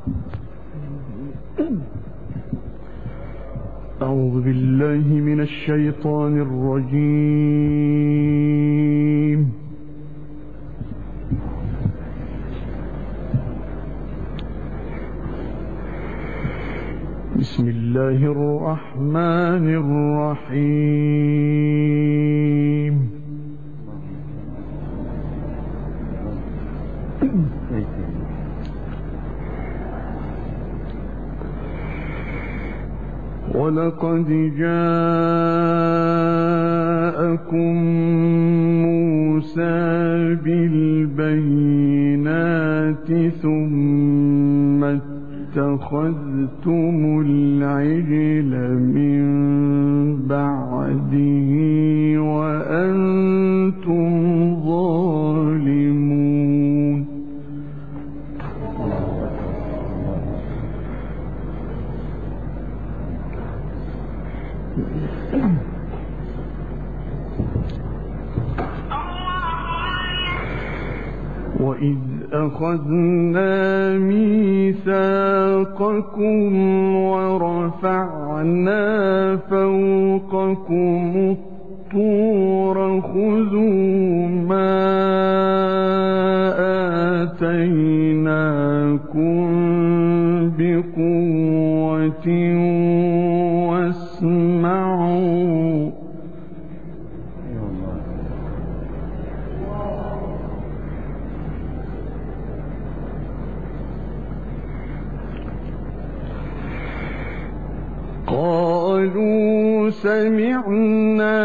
أعوذ بالله من الشيطان الرجيم. بسم الله الرحمن الرحيم. ولقد جاءكم موسى بالبينات ثم اتخذتم العجل من بعده وأنتم ظالمون. وإذ أخذنا ميثاقكم ورفعنا فوقكم الطور خذوا ما آتيناكم بقوة واسمعوا. قالوا سمعنا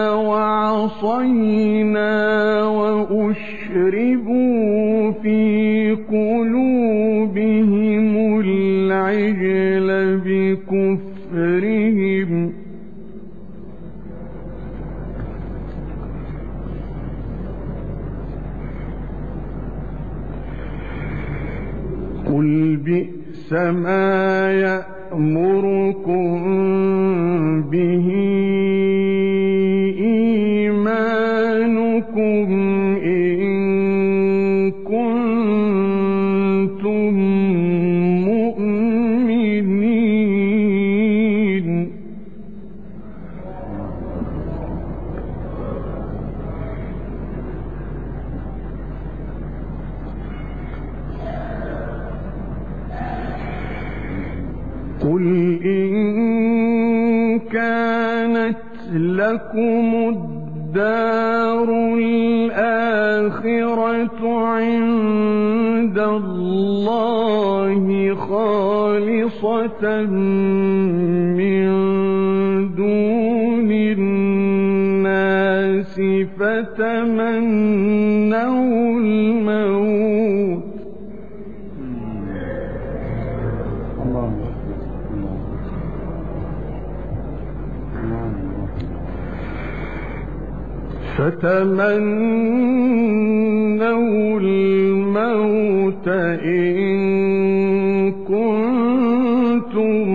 وعصينا وأشربوا في قلوبهم العجل بكفرهم. قل بئس ما يأمركم به إيمانكم إن كنتم مؤمنين. قل إن كانت لكم الدار الآخرة عند الله خالصة من دون الناس فتمنوا الموت إن كنتم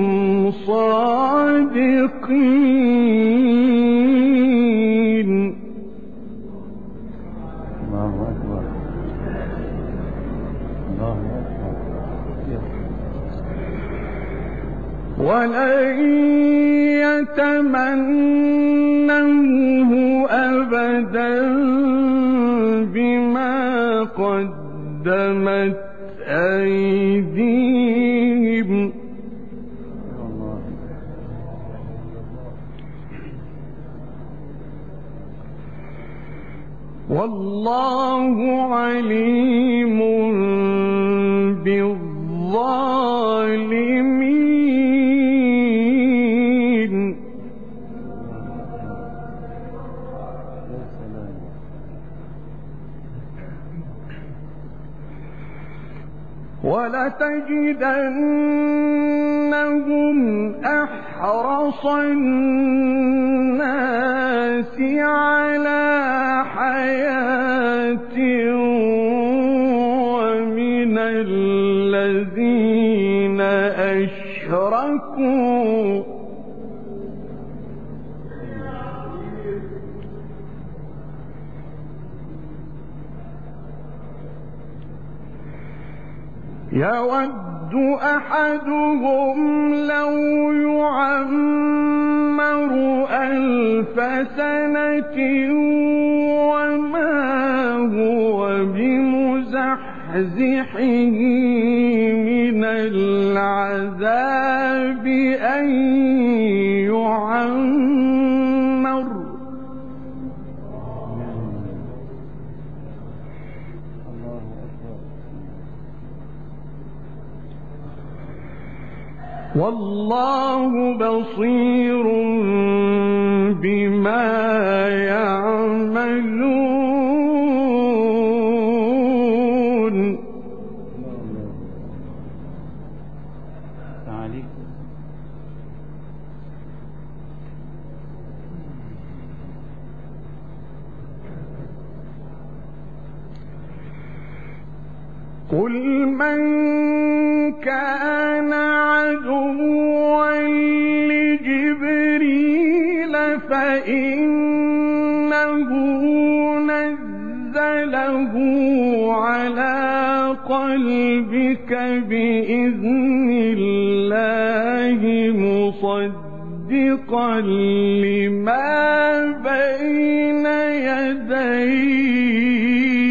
صادقين. الله أكبر. الله أكبر. ولن يتمنوه أبدا بما قدمت أيديهم والله عليم بالظالمين. ولتجدنهم أحرص الناس على حياة ومن الذين أشركوا يود أحدهم لو يعمر 1000 سنة وما هو بمزحزحه من العذاب أن يعمر. والله بصير بما يعملون. قل من كان عدوا لجبريل فإنه نزله على قلبك بإذن الله مصدقا لما بين يديه.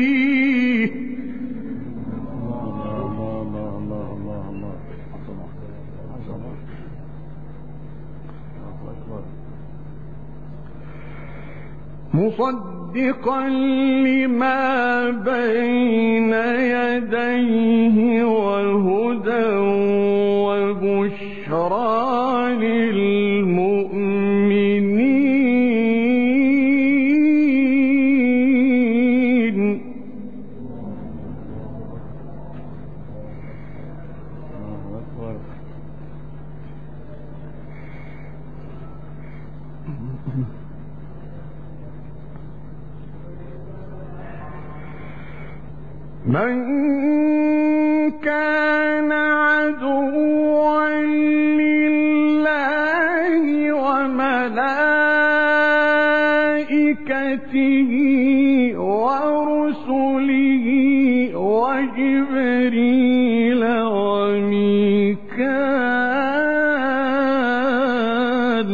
مصدقا لما بين يديه وهدى وبشرى للمؤمنين. من كان عدوا لله وملائكته ورسله وجبريل وميكال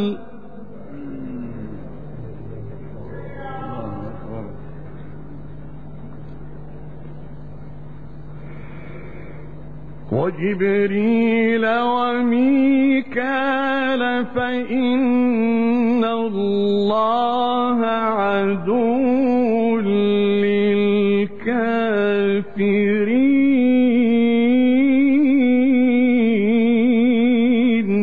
فإن الله عدو للكافرين.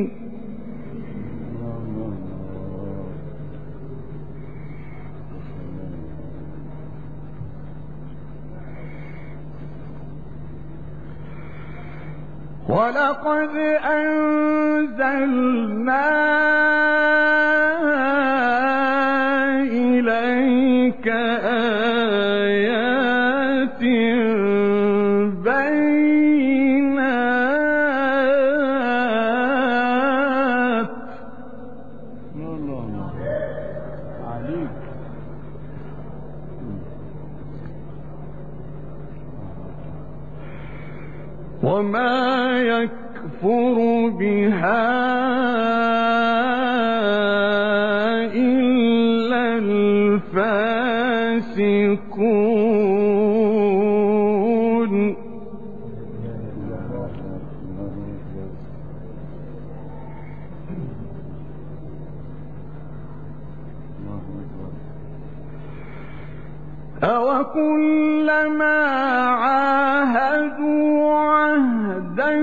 ولقد أنزلنا إليك آيات بينات وما يكفر بها إلا الفاسقون. أوكلما عاهدوا عهدا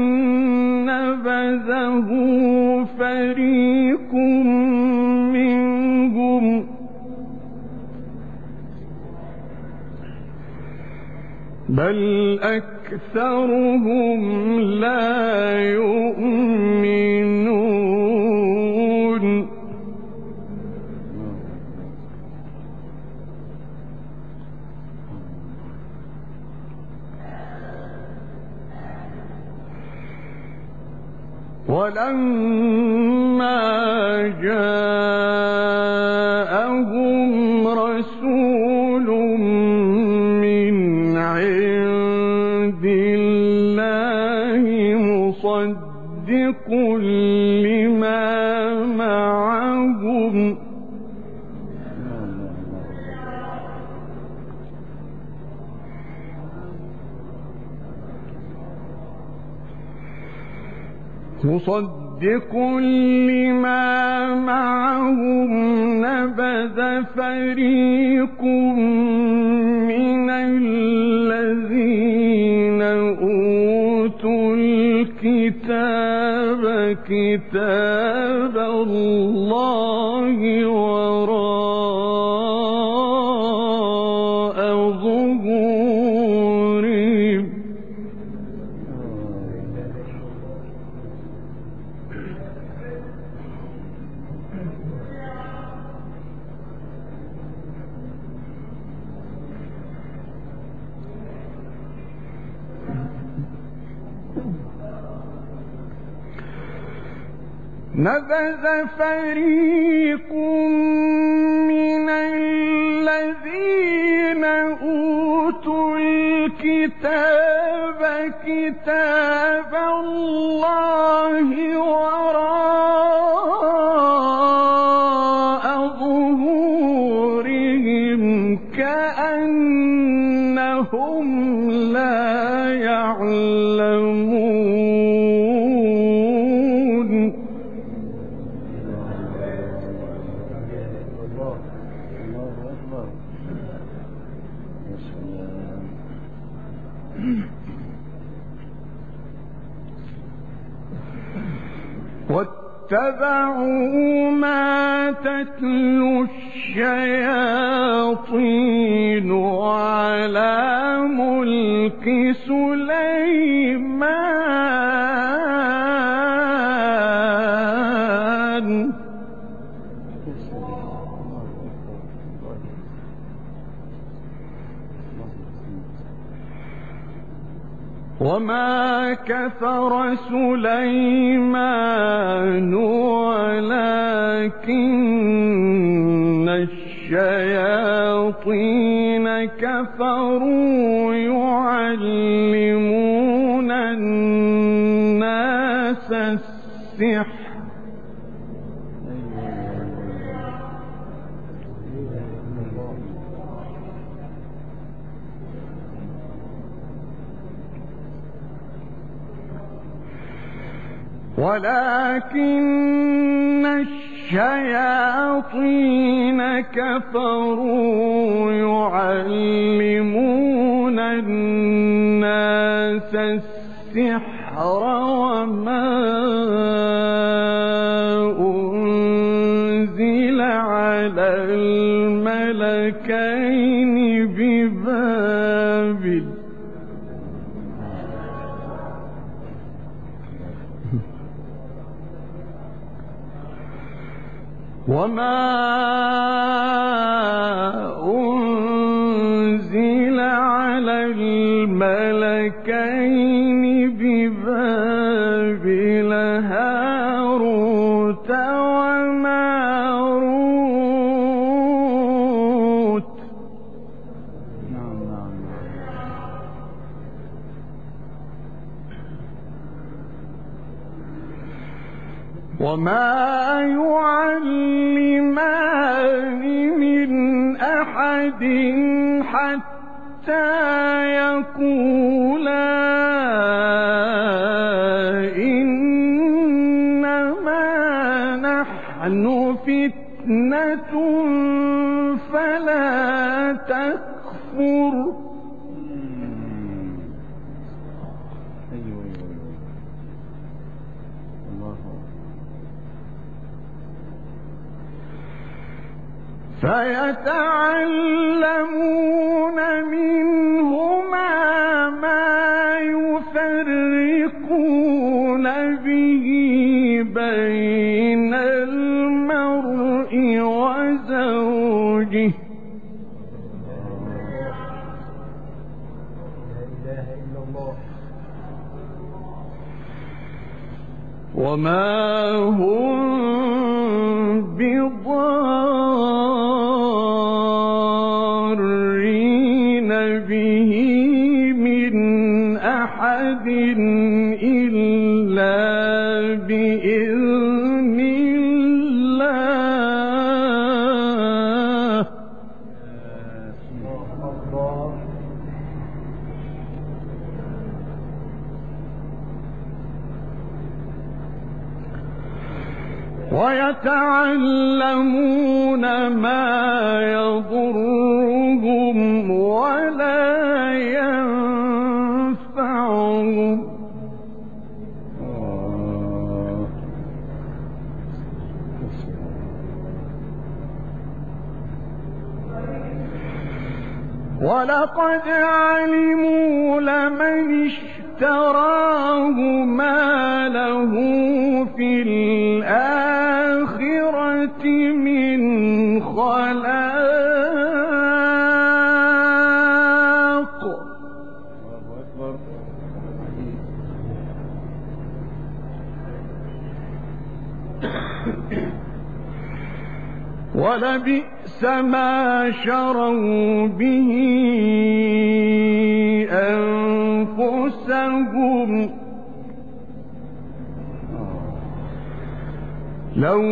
نبذه فريق منهم بل أكثرهم لا يؤمنون. ولما جاءهم رسول من عند الله الله مصدق لما معهم نبذ فريق من الذين أوتوا الكتاب كتاب الله وراء ظهورهم نبذ فريق من الذين أوتوا الكتاب كتاب الله وراء ظهورهم كأنهم لا يعلمون واتبعوا ما تتلو الشياطين على ملك سليمان وما كفر سليمان ولكن الشياطين كفروا يعلمون الناس السحر ولكن الشياطين كفروا يعلمون الناس السحر وما أنزل على الملكين ببابل وما أنزل على الملكين ببابل هاروت وماروت وما يعلمان من أحد حتى يقولا إنما نحن فتنة فلا تكفر فيتعلمون منهما ما يفرقون به بين المرء وزوجه وما هم بضارين به من أحد إلا بإذن الله. ويتعلمون ما يضرهم ولا ينفعهم. ولقد علموا لمن اشتراه ما له في الآخرة من خلاق. ولبئس ما شروا به أنفسهم لو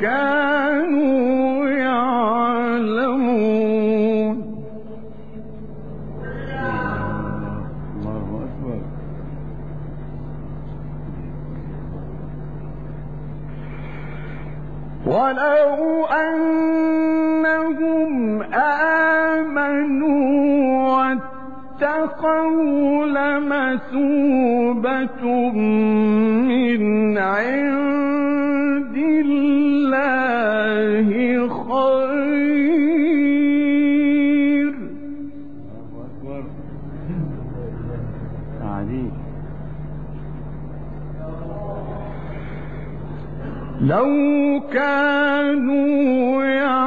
كانوا يعلمون. الله أكبر. ولو أنهم آمنوا واتقوا لمثوبة من عند الله خير. لو كانوا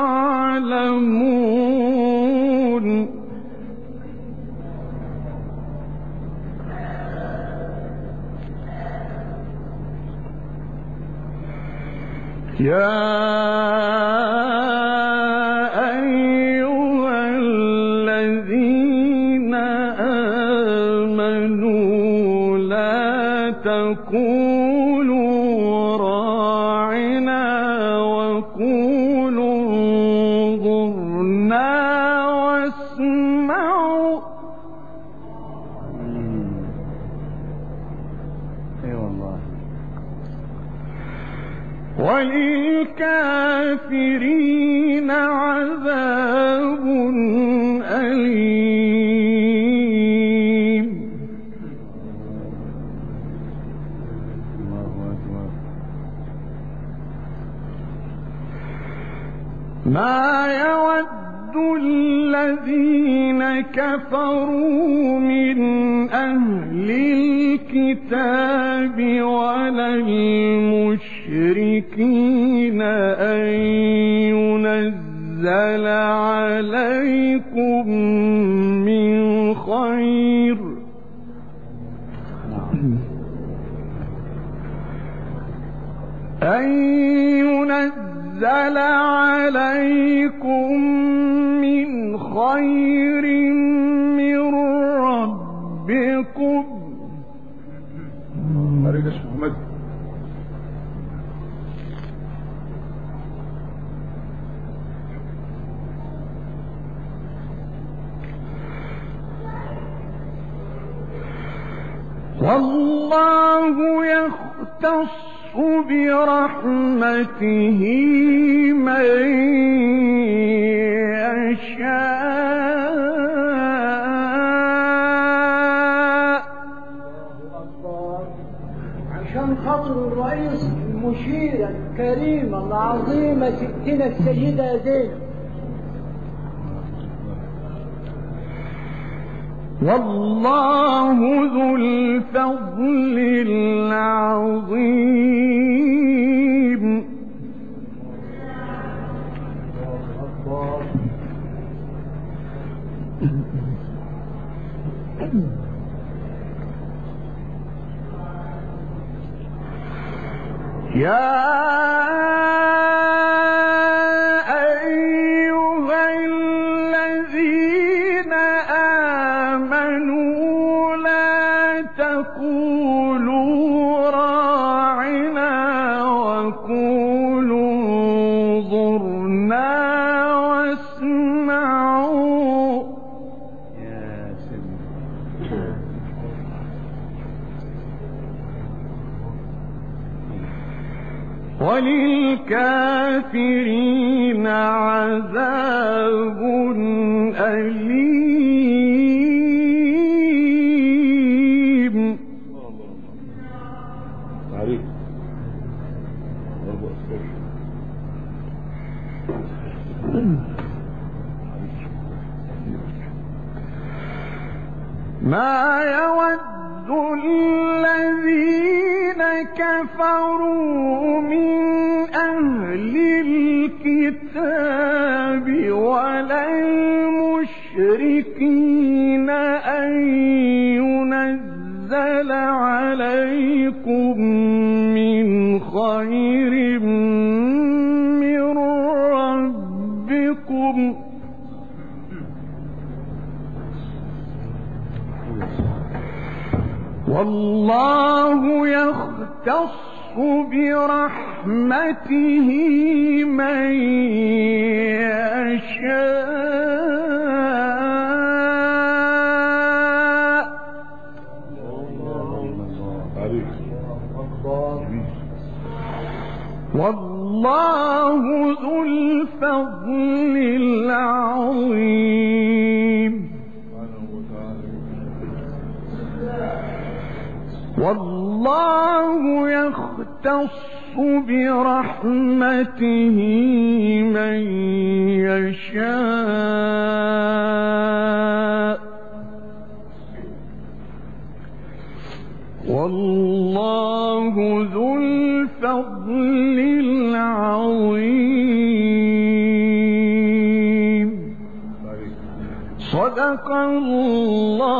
يعلمون. يا أيها الذين آمنوا لا تقولوا راعنا وقولوا انظرنا واسمعوا. اي والله. وللكافرين عذاب أليم. الله أكبر. ما يود الذين كفروا من أهل الكتاب ولا المشركين أن ينزل عليكم من خير من ربكم. والله يختص برحمته من يشاء. عشان خاطر الرئيس المشيرة الكريمة العظيمة ستنا السيدة زينب. والله ذو الفضل العظيم. يا أيها الذين آمنوا لا تكونوا قولوا راعنا وقولوا انظرنا واسمعوا. يا سيدي وللكافرين عذاب أليم. عليك ما يود الذين كفروا من أهل الكتاب ولا المشركين أن ينزل عليكم من خير من ربكم والله يختص برحمته من يشاء والله ذو الفضل العظيم. والله يختص برحمته من يشاء والله ذو الفضل العظيم. صدق الله